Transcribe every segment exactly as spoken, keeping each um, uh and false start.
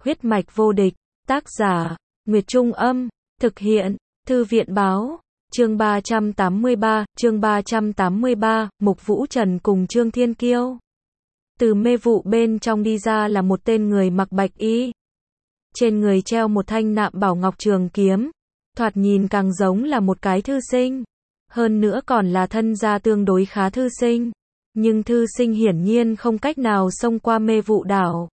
Huyết mạch vô địch, tác giả, Nguyệt Trung Âm, thực hiện, Thư viện Báo, chương ba trăm tám mươi ba, chương ba trăm tám mươi ba, Mục Vũ Trần cùng Trương Thiên Kiêu. Từ mê vụ bên trong đi ra là một tên người mặc bạch y. Trên người treo một thanh nạm bảo ngọc trường kiếm, thoạt nhìn càng giống là một cái thư sinh. Hơn nữa còn là thân gia tương đối khá thư sinh. Nhưng thư sinh hiển nhiên không cách nào xông qua mê vụ đảo.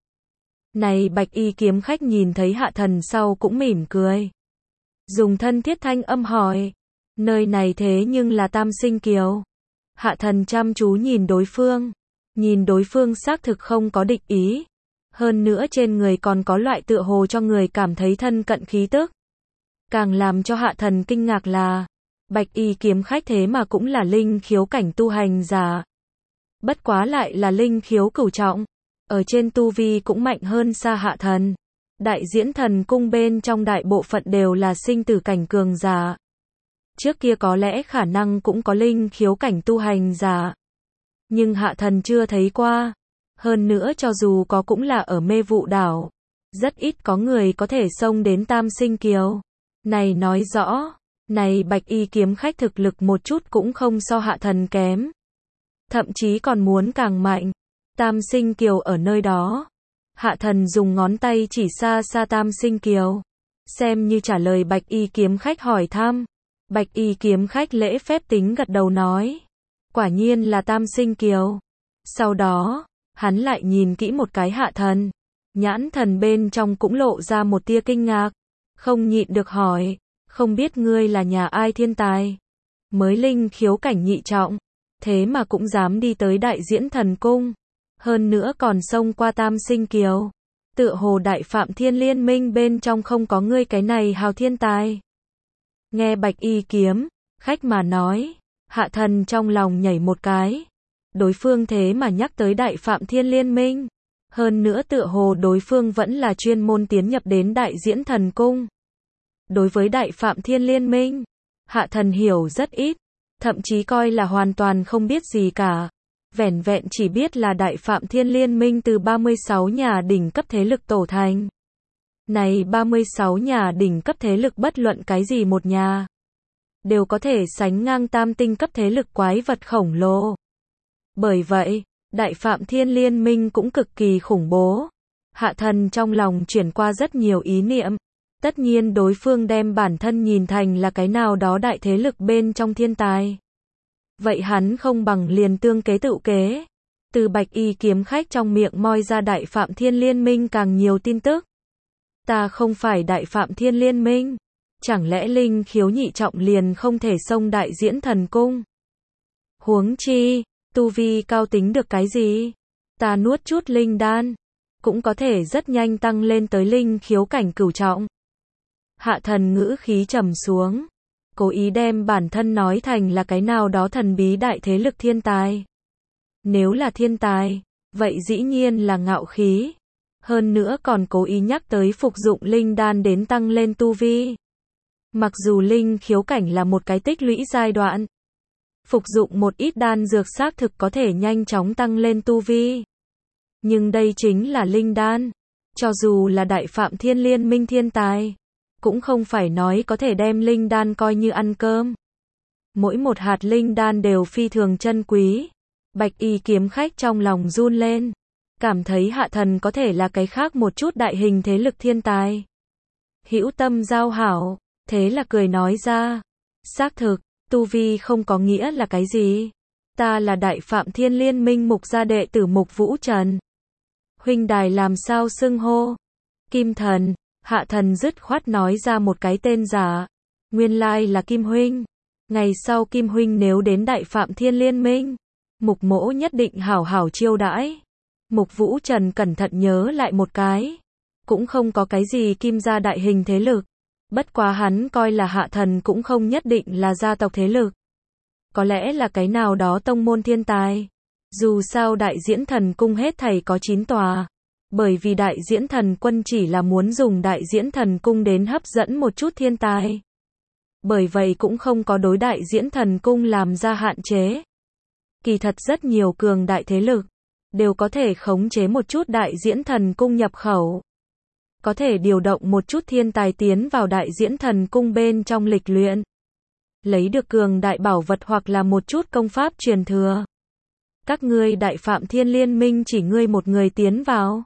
Này bạch y kiếm khách nhìn thấy Hạ Thần sau cũng mỉm cười. Dùng thân thiết thanh âm hỏi. Nơi này thế nhưng là Tam Sinh Kiều. Hạ Thần chăm chú nhìn đối phương. Nhìn đối phương xác thực không có địch ý. Hơn nữa trên người còn có loại tựa hồ cho người cảm thấy thân cận khí tức. Càng làm cho Hạ Thần kinh ngạc là bạch y kiếm khách thế mà cũng là linh khiếu cảnh tu hành giả. Bất quá lại là linh khiếu cửu trọng. Ở trên tu vi cũng mạnh hơn xa Hạ Thần. Đại diễn thần cung bên trong đại bộ phận đều là sinh tử cảnh cường giả. Trước kia có lẽ khả năng cũng có linh khiếu cảnh tu hành giả. Nhưng Hạ Thần chưa thấy qua. Hơn nữa cho dù có cũng là ở mê vụ đảo. Rất ít có người có thể xông đến Tam Sinh Kiều. Này nói rõ, này bạch y kiếm khách thực lực một chút cũng không so Hạ Thần kém. Thậm chí còn muốn càng mạnh. Tam Sinh Kiều ở nơi đó. Hạ Thần dùng ngón tay chỉ xa xa Tam Sinh Kiều. Xem như trả lời bạch y kiếm khách hỏi thăm. Bạch y kiếm khách lễ phép tính gật đầu nói. Quả nhiên là Tam Sinh Kiều. Sau đó, hắn lại nhìn kỹ một cái Hạ Thần. Nhãn thần bên trong cũng lộ ra một tia kinh ngạc. Không nhịn được hỏi. Không biết ngươi là nhà ai thiên tài. Mới linh khiếu cảnh nhị trọng. Thế mà cũng dám đi tới đại diễn thần cung. Hơn nữa còn xông qua Tam Sinh Kiều. Tựa hồ đại phạm thiên liên minh bên trong không có ngươi cái này hào thiên tài. Nghe bạch y kiếm khách mà nói. Hạ Thần trong lòng nhảy một cái. Đối phương thế mà nhắc tới đại phạm thiên liên minh. Hơn nữa tựa hồ đối phương vẫn là chuyên môn tiến nhập đến đại diễn thần cung. Đối với đại phạm thiên liên minh, Hạ Thần hiểu rất ít. Thậm chí coi là hoàn toàn không biết gì cả. Vẻn vẹn chỉ biết là đại phạm thiên liên minh từ ba mươi sáu nhà đỉnh cấp thế lực tổ thành. Này ba mươi sáu nhà đỉnh cấp thế lực bất luận cái gì một nhà. Đều có thể sánh ngang tam tinh cấp thế lực quái vật khổng lồ. Bởi vậy, đại phạm thiên liên minh cũng cực kỳ khủng bố. Hạ Thần trong lòng chuyển qua rất nhiều ý niệm. Tất nhiên đối phương đem bản thân nhìn thành là cái nào đó đại thế lực bên trong thiên tài. Vậy hắn không bằng liền tương kế tự kế. Từ bạch y kiếm khách trong miệng moi ra đại phạm thiên liên minh càng nhiều tin tức. Ta không phải đại phạm thiên liên minh. Chẳng lẽ linh khiếu nhị trọng liền không thể xông đại diễn thần cung? Huống chi, tu vi cao tính được cái gì? Ta nuốt chút linh đan. Cũng có thể rất nhanh tăng lên tới linh khiếu cảnh cửu trọng. Hạ Thần ngữ khí trầm xuống. Cố ý đem bản thân nói thành là cái nào đó thần bí đại thế lực thiên tài. Nếu là thiên tài, vậy dĩ nhiên là ngạo khí. Hơn nữa còn cố ý nhắc tới phục dụng linh đan đến tăng lên tu vi. Mặc dù linh khiếu cảnh là một cái tích lũy giai đoạn. Phục dụng một ít đan dược xác thực có thể nhanh chóng tăng lên tu vi. Nhưng đây chính là linh đan. Cho dù là đại phạm thiên liên minh thiên tài. Cũng không phải nói có thể đem linh đan coi như ăn cơm. Mỗi một hạt linh đan đều phi thường chân quý. Bạch y kiếm khách trong lòng run lên. Cảm thấy Hạ Thần có thể là cái khác một chút đại hình thế lực thiên tài. Hữu tâm giao hảo. Thế là cười nói ra. Xác thực, tu vi không có nghĩa là cái gì. Ta là đại phạm thiên liên minh mục gia đệ tử Mục Vũ Trần. Huynh đài làm sao xưng hô? Kim Thần. Hạ Thần dứt khoát nói ra một cái tên giả. Nguyên lai là Kim Huynh. Ngày sau Kim Huynh nếu đến đại phạm thiên liên minh, Mục mỗ nhất định hảo hảo chiêu đãi. Mục Vũ Trần cẩn thận nhớ lại một cái. Cũng không có cái gì kim gia đại hình thế lực. Bất quá hắn coi là Hạ Thần cũng không nhất định là gia tộc thế lực. Có lẽ là cái nào đó tông môn thiên tài. Dù sao đại diễn thần cung hết thảy có chín tòa. Bởi vì đại diễn thần quân chỉ là muốn dùng đại diễn thần cung đến hấp dẫn một chút thiên tài. Bởi vậy cũng không có đối đại diễn thần cung làm ra hạn chế. Kỳ thật rất nhiều cường đại thế lực đều có thể khống chế một chút đại diễn thần cung nhập khẩu. có thể điều động một chút thiên tài tiến vào đại diễn thần cung bên trong lịch luyện. Lấy được cường đại bảo vật hoặc là một chút công pháp truyền thừa. Các ngươi Đại Phạm Thiên Liên Minh chỉ ngươi một người tiến vào.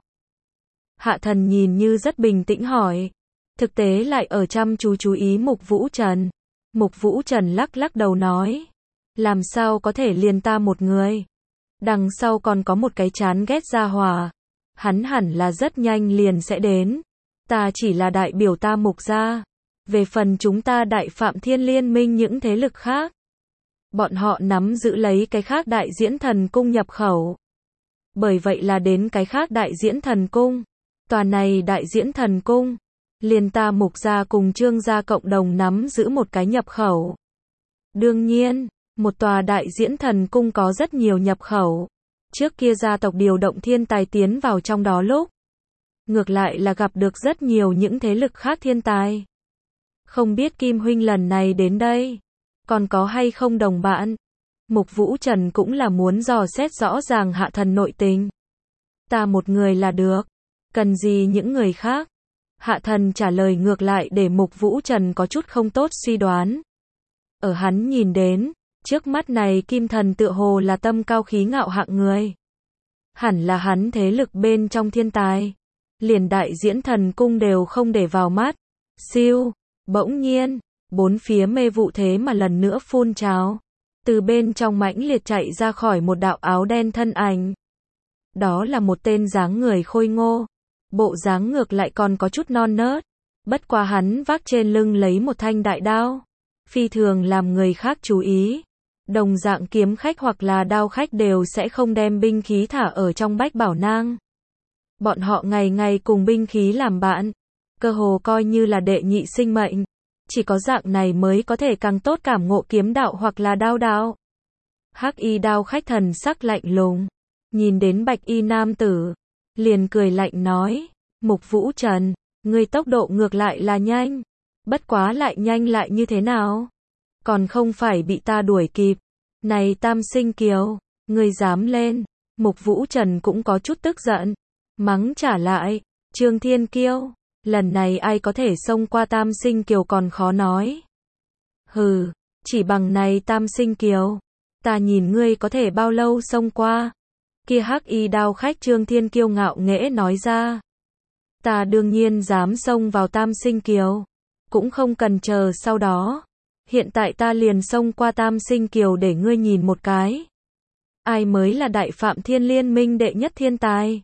Hạ thần nhìn như rất bình tĩnh hỏi. Thực tế lại ở chăm chú chú ý Mục Vũ Trần. Mục Vũ Trần lắc lắc đầu nói. Làm sao có thể liền ta một người. Đằng sau còn có một cái chán ghét gia hỏa. Hắn hẳn là rất nhanh liền sẽ đến. Ta chỉ là đại biểu ta Mục gia. Về phần chúng ta Đại Phạm Thiên Liên Minh những thế lực khác. Bọn họ nắm giữ lấy cái khác đại diễn thần cung nhập khẩu. Bởi vậy là đến cái khác đại diễn thần cung. Tòa này đại diễn thần cung. Liền ta Mục gia cùng Trương gia cộng đồng nắm giữ một cái nhập khẩu. Đương nhiên, một tòa đại diễn thần cung có rất nhiều nhập khẩu. Trước kia gia tộc điều động thiên tài tiến vào trong đó lúc. Ngược lại là gặp được rất nhiều những thế lực khác thiên tài. Không biết Kim huynh lần này đến đây, còn có hay không đồng bạn? Mục Vũ Trần cũng là muốn dò xét rõ ràng Hạ thần nội tình. Ta một người là được, cần gì những người khác? Hạ thần trả lời ngược lại để Mục Vũ Trần có chút không tốt suy đoán. Ở hắn nhìn đến, trước mắt này Kim thần tựa hồ là tâm cao khí ngạo hạng người. Hẳn là hắn thế lực bên trong thiên tài. Liền đại diễn thần cung đều không để vào mắt. Siêu, bỗng nhiên, bốn phía mê vụ thế mà lần nữa phun trào. Từ bên trong mãnh liệt chạy ra khỏi một đạo áo đen thân ảnh. Đó là một tên dáng người khôi ngô. Bộ dáng ngược lại còn có chút non nớt. Bất quá hắn vác trên lưng lấy một thanh đại đao. Phi thường làm người khác chú ý. Đồng dạng kiếm khách hoặc là đao khách đều sẽ không đem binh khí thả ở trong bách bảo nang. Bọn họ ngày ngày cùng binh khí làm bạn. Cơ hồ coi như là đệ nhị sinh mệnh. Chỉ có dạng này mới có thể càng tốt cảm ngộ kiếm đạo hoặc là đao đạo. Hắc y đao khách thần sắc lạnh lùng. Nhìn đến bạch y nam tử. Liền cười lạnh nói. Mục Vũ Trần, ngươi tốc độ ngược lại là nhanh. Bất quá lại nhanh lại như thế nào? Còn không phải bị ta đuổi kịp. Này Tam Sinh Kiều, ngươi dám lên. Mục Vũ Trần cũng có chút tức giận. Mắng trả lại. Trương Thiên Kiêu, lần này ai có thể xông qua Tam Sinh Kiều còn khó nói. Hừ, chỉ bằng này Tam Sinh Kiều. Ta nhìn ngươi có thể bao lâu xông qua. Kia hắc y đao khách Trương Thiên Kiêu ngạo nghễ nói ra. Ta đương nhiên dám xông vào Tam Sinh Kiều. Cũng không cần chờ sau đó. Hiện tại ta liền xông qua Tam Sinh Kiều để ngươi nhìn một cái. Ai mới là Đại Phạm Thiên Liên Minh đệ nhất thiên tài.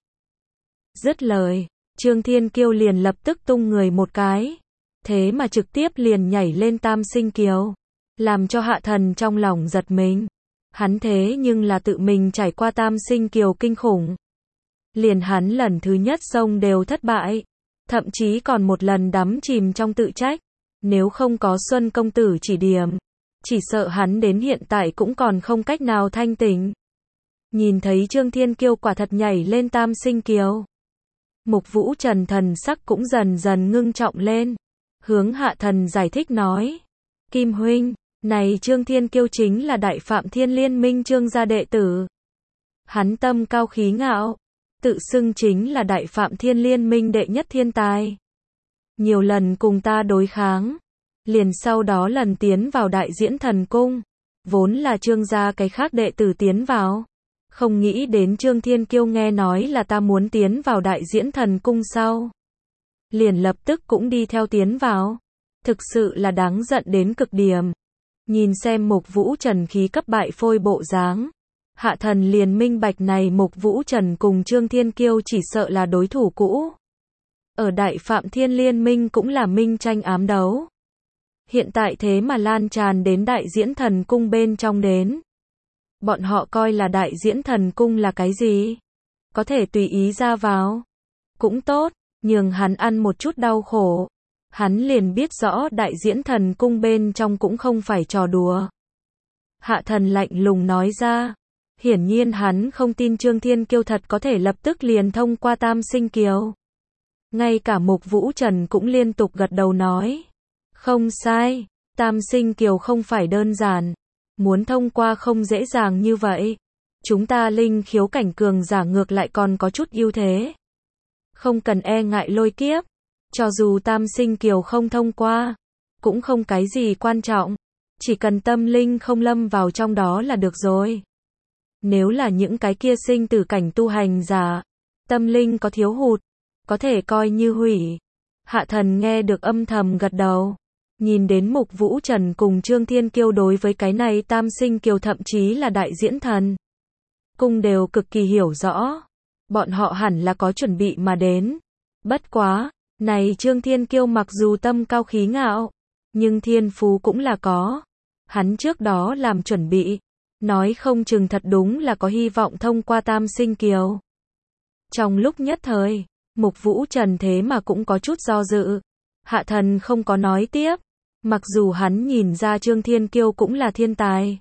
Dứt lời, Trương Thiên Kiêu liền lập tức tung người một cái. Thế mà trực tiếp liền nhảy lên Tam Sinh Kiều. Làm cho Hạ thần trong lòng giật mình. Hắn thế nhưng là tự mình trải qua Tam Sinh Kiều kinh khủng. Liền hắn lần thứ nhất xông đều thất bại. Thậm chí còn một lần đắm chìm trong tự trách. Nếu không có Xuân công tử chỉ điểm, chỉ sợ hắn đến hiện tại cũng còn không cách nào thanh tỉnh. Nhìn thấy Trương Thiên Kiêu quả thật nhảy lên Tam Sinh Kiều. Mục Vũ Trần thần sắc cũng dần dần ngưng trọng lên. Hướng Hạ thần giải thích nói. Kim huynh, này Trương Thiên Kiêu chính là Đại Phạm Thiên Liên Minh Trương gia đệ tử. Hắn tâm cao khí ngạo. Tự xưng chính là Đại Phạm Thiên Liên Minh đệ nhất thiên tài. Nhiều lần cùng ta đối kháng. Liền sau đó lần tiến vào đại diễn thần cung. Vốn là Trương gia cái khác đệ tử tiến vào. Không nghĩ đến Trương Thiên Kiêu nghe nói là ta muốn tiến vào đại diễn thần cung sau. Liền lập tức cũng đi theo tiến vào. Thực sự là đáng giận đến cực điểm. Nhìn xem Mục Vũ Trần khí cấp bại phôi bộ dáng. Hạ thần liền minh bạch này Mục Vũ Trần cùng Trương Thiên Kiêu chỉ sợ là đối thủ cũ. Ở Đại Phạm Thiên Liên Minh cũng là minh tranh ám đấu. Hiện tại thế mà lan tràn đến đại diễn thần cung bên trong đến. Bọn họ coi là đại diễn thần cung là cái gì? Có thể tùy ý ra vào. Cũng tốt, nhường hắn ăn một chút đau khổ. Hắn liền biết rõ đại diễn thần cung bên trong cũng không phải trò đùa. Hạ thần lạnh lùng nói ra. Hiển nhiên hắn không tin Trương Thiên Kiêu thật có thể lập tức liền thông qua Tam Sinh Kiều. Ngay cả Mục Vũ Trần cũng liên tục gật đầu nói. Không sai, Tam Sinh Kiều không phải đơn giản. Muốn thông qua không dễ dàng như vậy. Chúng ta linh khiếu cảnh cường giả ngược lại còn có chút ưu thế. Không cần e ngại lôi kiếp. Cho dù Tam Sinh Kiều không thông qua, cũng không cái gì quan trọng. Chỉ cần tâm linh không lâm vào trong đó là được rồi. Nếu là những cái kia sinh tử cảnh tu hành giả, tâm linh có thiếu hụt, có thể coi như hủy. Hạ thần nghe được âm thầm gật đầu. Nhìn đến Mục Vũ Trần cùng Trương Thiên Kiêu đối với cái này Tam Sinh Kiều thậm chí là đại diễn thần cung đều cực kỳ hiểu rõ. Bọn họ hẳn là có chuẩn bị mà đến. Bất quá, này Trương Thiên Kiêu mặc dù tâm cao khí ngạo, nhưng thiên phú cũng là có. Hắn trước đó làm chuẩn bị, nói không chừng thật đúng là có hy vọng thông qua Tam Sinh Kiều. Trong lúc nhất thời, Mục Vũ Trần thế mà cũng có chút do dự. Hạ thần không có nói tiếp. Mặc dù hắn nhìn ra Trương Thiên Kiêu cũng là thiên tài.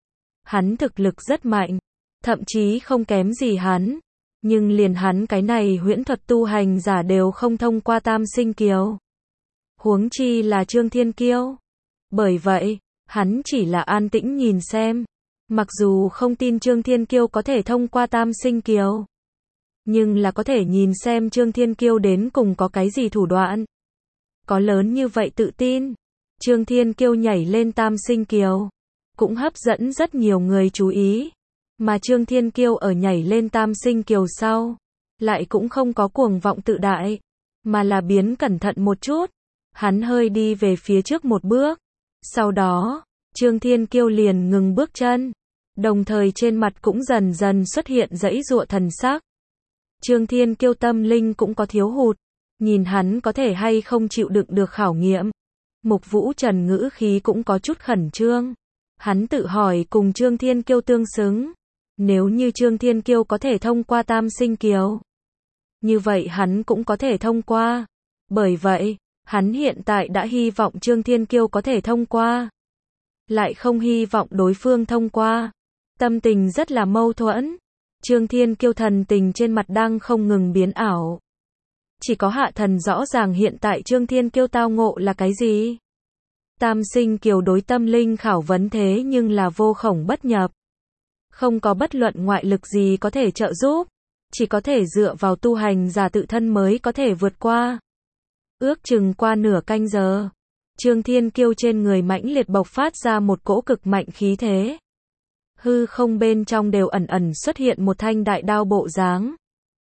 Hắn thực lực rất mạnh, thậm chí không kém gì hắn. Nhưng liền hắn cái này huyễn thuật tu hành giả đều không thông qua Tam Sinh Kiều. Huống chi là Trương Thiên Kiêu. Bởi vậy, hắn chỉ là an tĩnh nhìn xem. Mặc dù không tin Trương Thiên Kiêu có thể thông qua Tam Sinh Kiều, nhưng là có thể nhìn xem Trương Thiên Kiêu đến cùng có cái gì thủ đoạn. Có lớn như vậy tự tin. Trương Thiên Kiêu nhảy lên Tam Sinh Kiều, cũng hấp dẫn rất nhiều người chú ý. Mà Trương Thiên Kiêu ở nhảy lên Tam Sinh Kiều sau, lại cũng không có cuồng vọng tự đại, mà là biến cẩn thận một chút. Hắn hơi đi về phía trước một bước. Sau đó, Trương Thiên Kiêu liền ngừng bước chân, đồng thời trên mặt cũng dần dần xuất hiện giãy giụa thần sắc. Trương Thiên Kiêu tâm linh cũng có thiếu hụt, nhìn hắn có thể hay không chịu đựng được khảo nghiệm. Mục Vũ Trần ngữ khí cũng có chút khẩn trương. Hắn tự hỏi cùng Trương Thiên Kiêu tương xứng. Nếu như Trương Thiên Kiêu có thể thông qua Tam Sinh Kiều, như vậy hắn cũng có thể thông qua. Bởi vậy, hắn hiện tại đã hy vọng Trương Thiên Kiêu có thể thông qua, lại không hy vọng đối phương thông qua. Tâm tình rất là mâu thuẫn. Trương Thiên Kiêu thần tình trên mặt đang không ngừng biến ảo. Chỉ có hạ thần rõ ràng hiện tại Trương Thiên Kiêu tao ngộ là cái gì. Tam Sinh Kiều đối tâm linh khảo vấn thế nhưng là vô khổng bất nhập. Không có bất luận ngoại lực gì có thể trợ giúp. Chỉ có thể dựa vào tu hành giả tự thân mới có thể vượt qua. Ước chừng qua nửa canh giờ, Trương Thiên Kiêu trên người mãnh liệt bộc phát ra một cỗ cực mạnh khí thế. Hư không bên trong đều ẩn ẩn xuất hiện một thanh đại đao bộ dáng.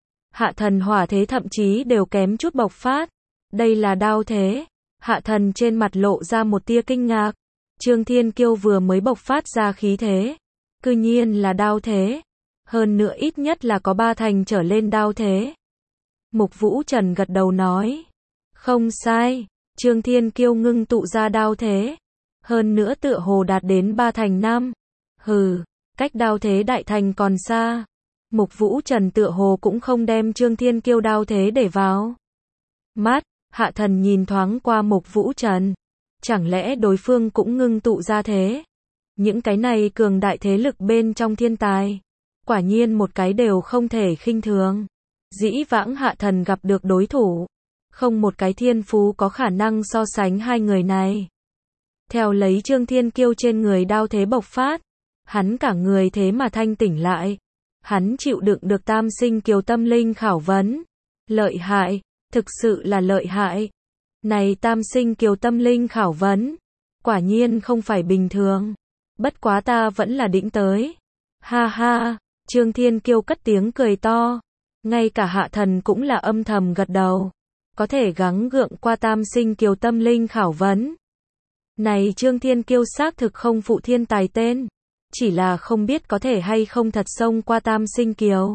Hạ thần hỏa thế thậm chí đều kém chút bộc phát. Đây là đao thế. Hạ thần trên mặt lộ ra một tia kinh ngạc. Trương Thiên Kiêu vừa mới bộc phát ra khí thế, cư nhiên là đao thế. Hơn nữa ít nhất là có ba thành trở lên đao thế. Mục Vũ Trần gật đầu nói. Không sai, Trương Thiên Kiêu ngưng tụ ra đao thế. Hơn nữa tựa hồ đạt đến ba thành năm. Hừ, cách đao thế đại thành còn xa. Mục Vũ Trần tựa hồ cũng không đem Trương Thiên Kiêu đao thế để vào mắt. Hạ thần nhìn thoáng qua Mục Vũ Trần. Chẳng lẽ đối phương cũng ngưng tụ ra thế? Những cái này cường đại thế lực bên trong thiên tài, quả nhiên một cái đều không thể khinh thường. Dĩ vãng hạ thần gặp được đối thủ, không một cái thiên phú có khả năng so sánh hai người này. Theo lấy Trương Thiên Kiêu trên người đao thế bộc phát, hắn cả người thế mà thanh tỉnh lại. Hắn chịu đựng được Tam Sinh Kiều tâm linh khảo vấn. Lợi hại, thực sự là lợi hại. Này Tam Sinh Kiều tâm linh khảo vấn, quả nhiên không phải bình thường. Bất quá ta vẫn là đỉnh tới. Ha ha, Trương Thiên Kiêu cất tiếng cười to. Ngay cả hạ thần cũng là âm thầm gật đầu. Có thể gắng gượng qua Tam Sinh Kiều tâm linh khảo vấn. Này Trương Thiên Kiêu xác thực không phụ thiên tài tên. Chỉ là không biết có thể hay không thật xông qua Tam Sinh Kiều.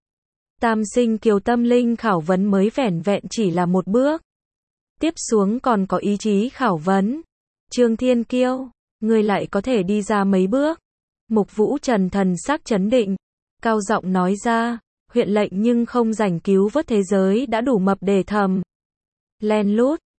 Tam Sinh Kiều tâm linh khảo vấn mới vẻn vẹn chỉ là một bước. Tiếp xuống còn có ý chí khảo vấn. Trương Thiên Kiêu, ngươi lại có thể đi ra mấy bước. Mục Vũ Trần thần sắc chấn định, cao giọng nói ra, huyện lệnh nhưng không rảnh cứu vớt thế giới đã đủ mập để thầm. Len lút,